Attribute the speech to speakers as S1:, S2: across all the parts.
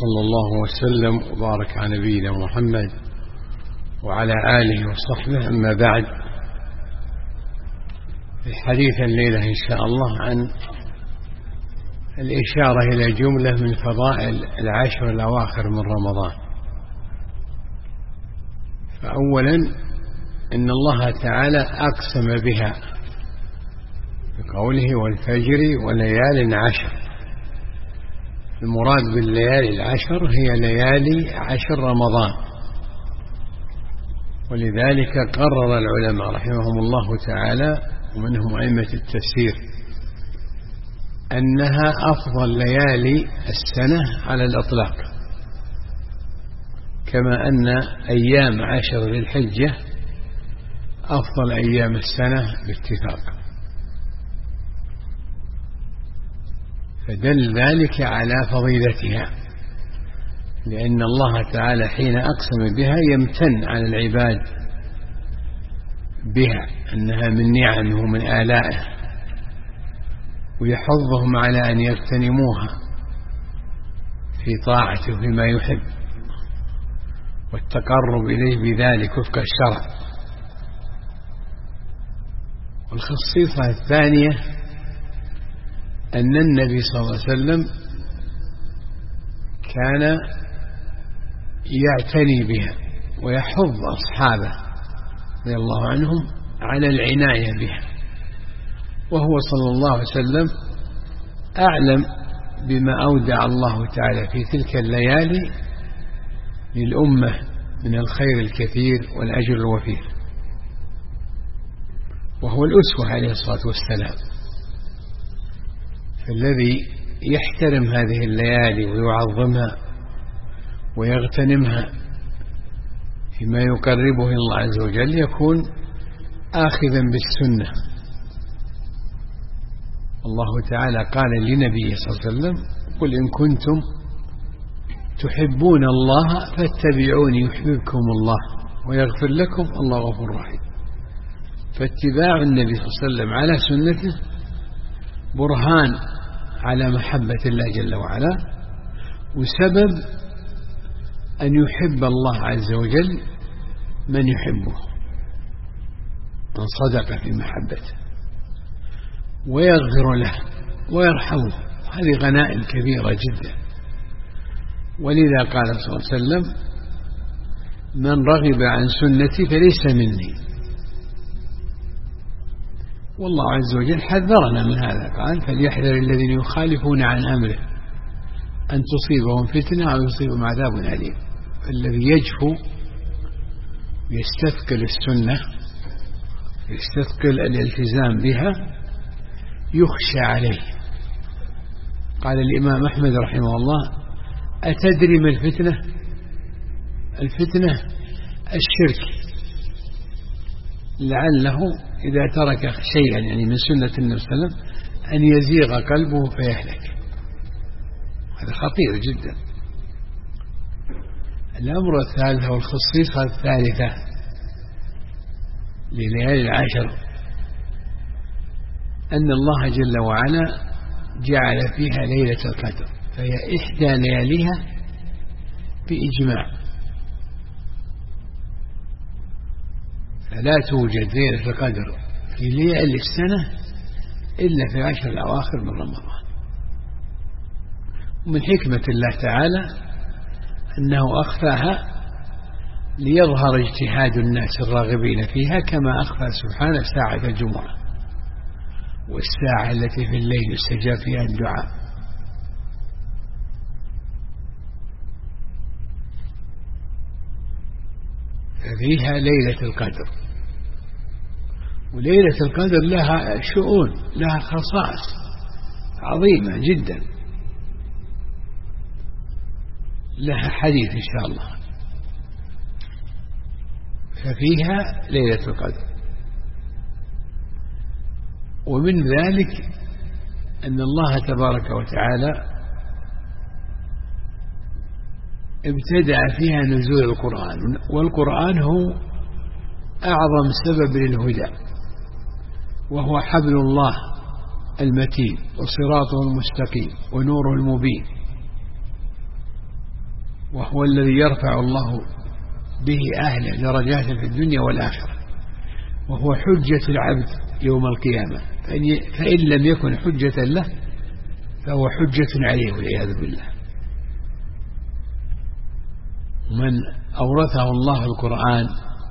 S1: وصلى الله وسلم وبارك على نبينا محمد وعلى آله وصحبه. أما بعد، الحديث الليلة إن شاء الله عن الإشارة إلى جملة من فضائل العشر الأواخر من رمضان. فأولا، إن الله تعالى أقسم بها بقوله والفجر وليال عشر. المراد بالليالي العشر هي ليالي عشر رمضان، ولذلك قرر العلماء رحمهم الله تعالى ومنهم أئمة التفسير أنها أفضل ليالي السنة على الإطلاق، كما أن أيام عشر ذي الحجة أفضل أيام السنة باتفاق. فدل ذلك على فضيلتها، لأن الله تعالى حين أقسم بها يمتن على العباد بها أنها من نعمه ومن آلائه، ويحضهم على أن يغتنموها في طاعته فيما يحب والتقرب إليه بذلك وفق الشرع. والخصيصة الثانية أن النبي صلى الله عليه وسلم كان يعتني بها ويحض أصحابه رضي الله عنهم على العناية بها، وهو صلى الله عليه وسلم أعلم بما أودع الله تعالى في تلك الليالي للأمة من الخير الكثير والأجر الوفير، وهو الأسوة عليه الصلاة والسلام. فالذي يحترم هذه الليالي ويعظمها ويغتنمها فيما يقربه إلى الله عز وجل يكون آخذا بالسنة. الله تعالى قال لنبيه صلى الله عليه وسلم: قل إن كنتم تحبون الله فاتبعوني يحببكم الله ويغفر لكم الله غفور رحيم. فاتباع النبي صلى الله عليه وسلم على سنته برهان على محبة الله جل وعلا، وسبب أن يحب الله عز وجل من يحبه من صدق في محبته ويغفر له ويرحمه. هذه غنائم كبيرة جدا. ولذا قال صلى الله عليه وسلم: من رغب عن سنتي فليس مني. والله عز وجل حذرنا من هذا، قال: فليحذر الذين يخالفون عن أمره أن تصيبهم فتنة أو يصيبهم عذاب أليم. فالذي يجفو يستثقل السنة يستثقل الالتزام بها يخشى عليه. قال الإمام أحمد رحمه الله: أتدري ما الفتنة؟ الفتنة الشرك، لعله إذا ترك شيئا يعني من سنة النبي صلى الله عليه وسلم أن يزيغ قلبه فيهلك. هذا خطير جدا. الأمر الثالث والخصيصة الثالثة لليالي العشر أن الله جل وعلا جعل فيها ليلة القدر، فهي إحدى لياليها بإجماع. فلا توجد ليلة القدر في ليالي السنة إلا في العشر الأواخر من رمضان. ومن حكمة الله تعالى أنه أخفاها ليظهر اجتهاد الناس الراغبين فيها، كما أخفى سبحانه ساعة الجمعة والساعة التي في الليل يستجاب فيها الدعاء. ففيها ليلة القدر، وليلة القدر لها شؤون، لها خصائص عظيمة جدا، لها حديث إن شاء الله. ففيها ليلة القدر. ومن ذلك أن الله تبارك وتعالى ابتدأ فيها نزول القرآن، والقرآن هو أعظم سبب للهدى، وهو حبل الله المتين وصراطه المستقيم ونوره المبين. وهو الذي يرفع الله به أهله درجات في الدنيا والآخرة، وهو حجة العبد يوم القيامة، فإن لم يكن حجة له فهو حجة عليه والعياذ بالله. من أورثه الله القرآن،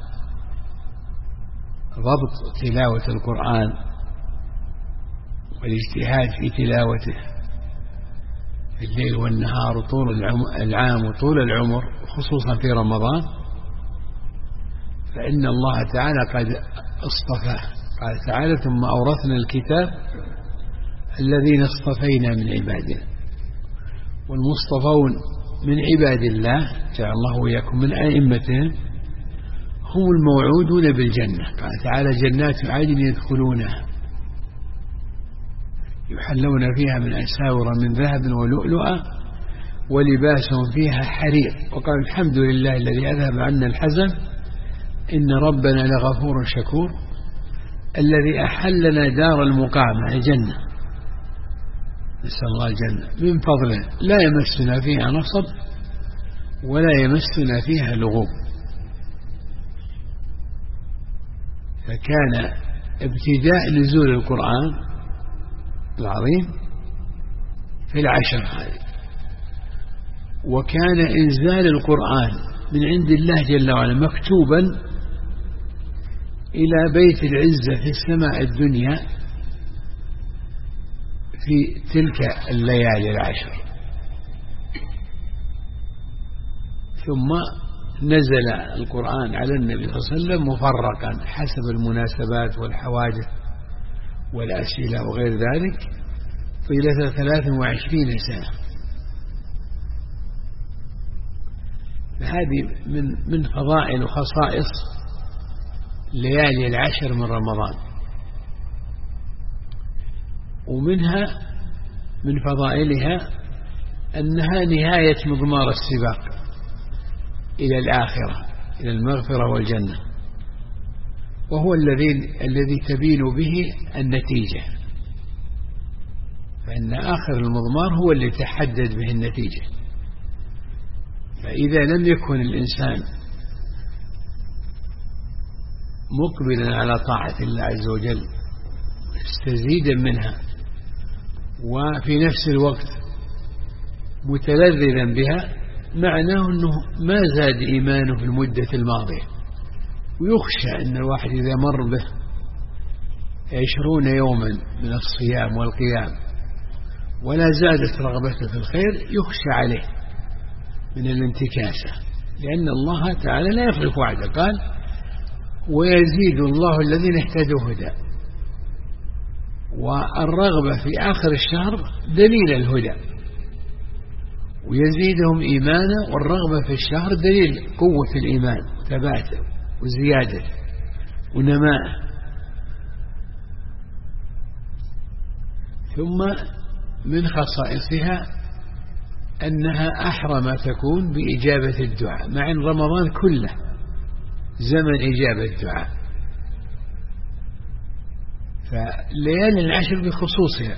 S1: ضبط تلاوة القرآن والاجتهاد في تلاوته في الليل والنهار طول العام وطول العمر، خصوصا في رمضان، فإن الله تعالى قد اصطفاه. قال تعالى: ثم أورثنا الكتاب الذين اصطفينا من عبادنا. والمصطفون من عباد الله جعل الله وإياكم من أئمتهم هم الموعودون بالجنة. قال تعالى: جنات عدن يدخلونها يحلون فيها من أساور من ذهب ولؤلؤا ولباسهم فيها حرير. وقال: الحمد لله الذي أذهب عنا الحزن إن ربنا لغفور شكور الذي أحلنا دار المقامة الجنة. نسأل الله الجنة من فضله لا يمسنا فيها نصب ولا يمسنا فيها لغوب. فكان ابتداء نزول القرآن العظيم في العشر هذه، وكان إنزال القرآن من عند الله جل وعلا مكتوبا إلى بيت العزة في السماء الدنيا في تلك الليالي العشر. ثم نزل القرآن على النبي صلى الله عليه وسلم مفرقا حسب المناسبات والحوادث والأسئلة وغير ذلك طيلة 23 سنة. هذه من فضائل وخصائص ليالي العشر من رمضان. ومنها من فضائلها أنها نهاية مضمار السباق إلى الآخرة، إلى المغفرة والجنة، وهو الذي تبين به النتيجة، فإن آخر المضمار هو اللي تحدد به النتيجة. فإذا لم يكن الإنسان مقبلا على طاعة الله عز وجل مستزيدا منها وفي نفس الوقت متلذذا بها، معناه أنه ما زاد إيمانه في المدة الماضية. ويخشى أن الواحد إذا مر به 20 يوما من الصيام والقيام ولا زادت رغبته في الخير، يخشى عليه من الانتكاسة، لأن الله تعالى لا يخلف وعده. قال: ويزيد الله الذين اهتدوا هدى. والرغبة في آخر الشهر دليل الهدى، ويزيدهم إيمانا، والرغبة في الشهر دليل قوة الإيمان وثباته وزيادته ونماءه. ثم من خصائصها أنها أحرى ما تكون بإجابة الدعاء، مع أن رمضان كله زمن إجابة الدعاء. فليالي العشر بخصوصها،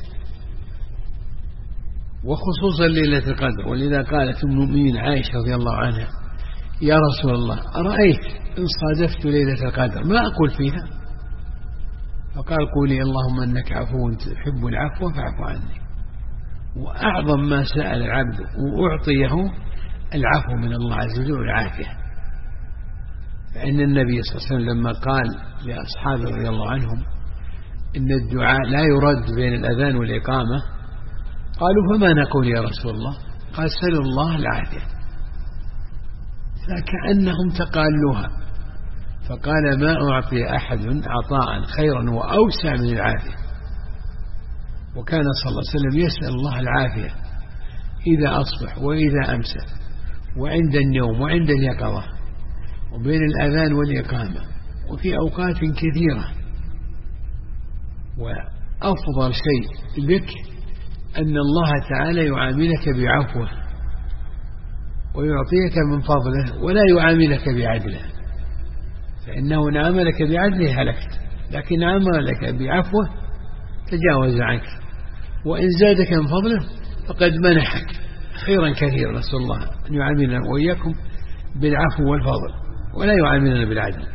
S1: وخصوصا ليلة القدر. ولذا قالت أم المؤمنين عائشة رضي الله عنها: يا رسول الله أرأيت إن صادفت ليلة القدر ما أقول فيها؟ فقال: قولي اللهم إنك عفو تحب العفو فاعف عني. وأعظم ما سأل العبد وأعطيه العفو من الله عز وجل والعافية. فإن النبي صلى الله عليه وسلم لما قال لأصحابه رضي الله عنهم إن الدعاء لا يرد بين الأذان والإقامة، قالوا: فما نقول يا رسول الله؟ قال: سلوا الله العافية. فكأنهم تقالوها، فقال: ما أعطي أحد عطاء خيرا وأوسع من العافية. وكان صلى الله عليه وسلم يسأل الله العافية إذا أصبح وإذا أمسى وعند النوم وعند اليقظة وبين الأذان والإقامة وفي أوقات كثيرة. وأفضل شيء لك أن الله تعالى يعاملك بعفوه ويعطيك من فضله ولا يعاملك بعدله، فإنه إن عاملك بعدله هلكت، لكن عاملك بعفوه تجاوز عنك، وإن زادك من فضله فقد منحك خيرا كثيرا، نسأل الله أن يعاملنا وإياكم بالعفو والفضل ولا يعاملنا بالعدل.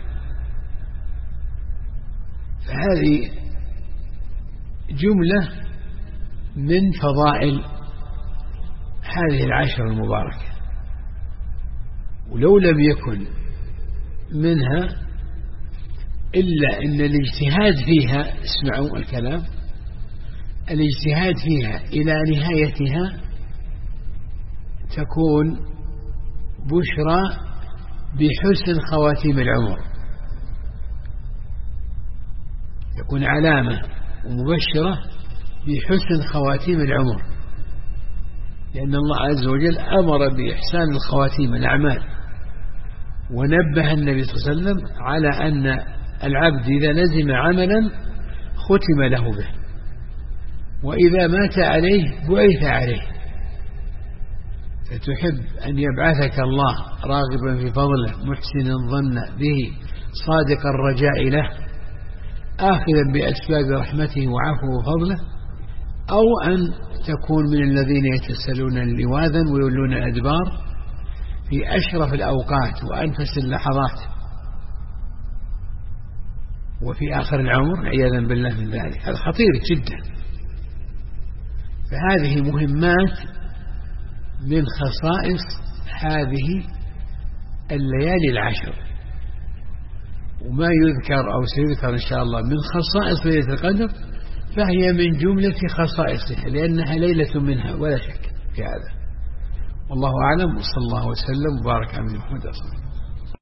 S1: فهذه جملة من فضائل هذه العشر المباركة، ولو لم يكن منها إلا أن الاجتهاد فيها، اسمعوا الكلام، الاجتهاد فيها إلى نهايتها تكون بشرى بحسن خواتيم العمر، يكون علامة ومبشرة بحسن خواتيم العمر، لأن الله عز وجل أمر بإحسان الخواتيم الأعمال، ونبه النبي صلى الله عليه وسلم على أن العبد إذا لزم عملا ختم له به، وإذا مات عليه بعث عليه. فتحب أن يبعثك الله راغبا في فضله محسنا ظن به صادق الرجاء له آخذا بأسباب رحمته وعفوه وفضله، أو أن تكون من الذين يتسلون لواذا ويولون الأدبار في أشرف الأوقات وأنفس اللحظات وفي آخر العمر عياذا بالله من ذلك. هذا خطير جدا. فهذه مهمات من خصائص هذه الليالي العشر، وما يذكر أو سيذكر إن شاء الله من خصائص ليلة القدر فهي من جملة خصائصها، لأنها ليلة منها ولا شك في هذا. والله أعلم، وصلى الله وسلم وبارك على محمد صلى الله عليه وسلم.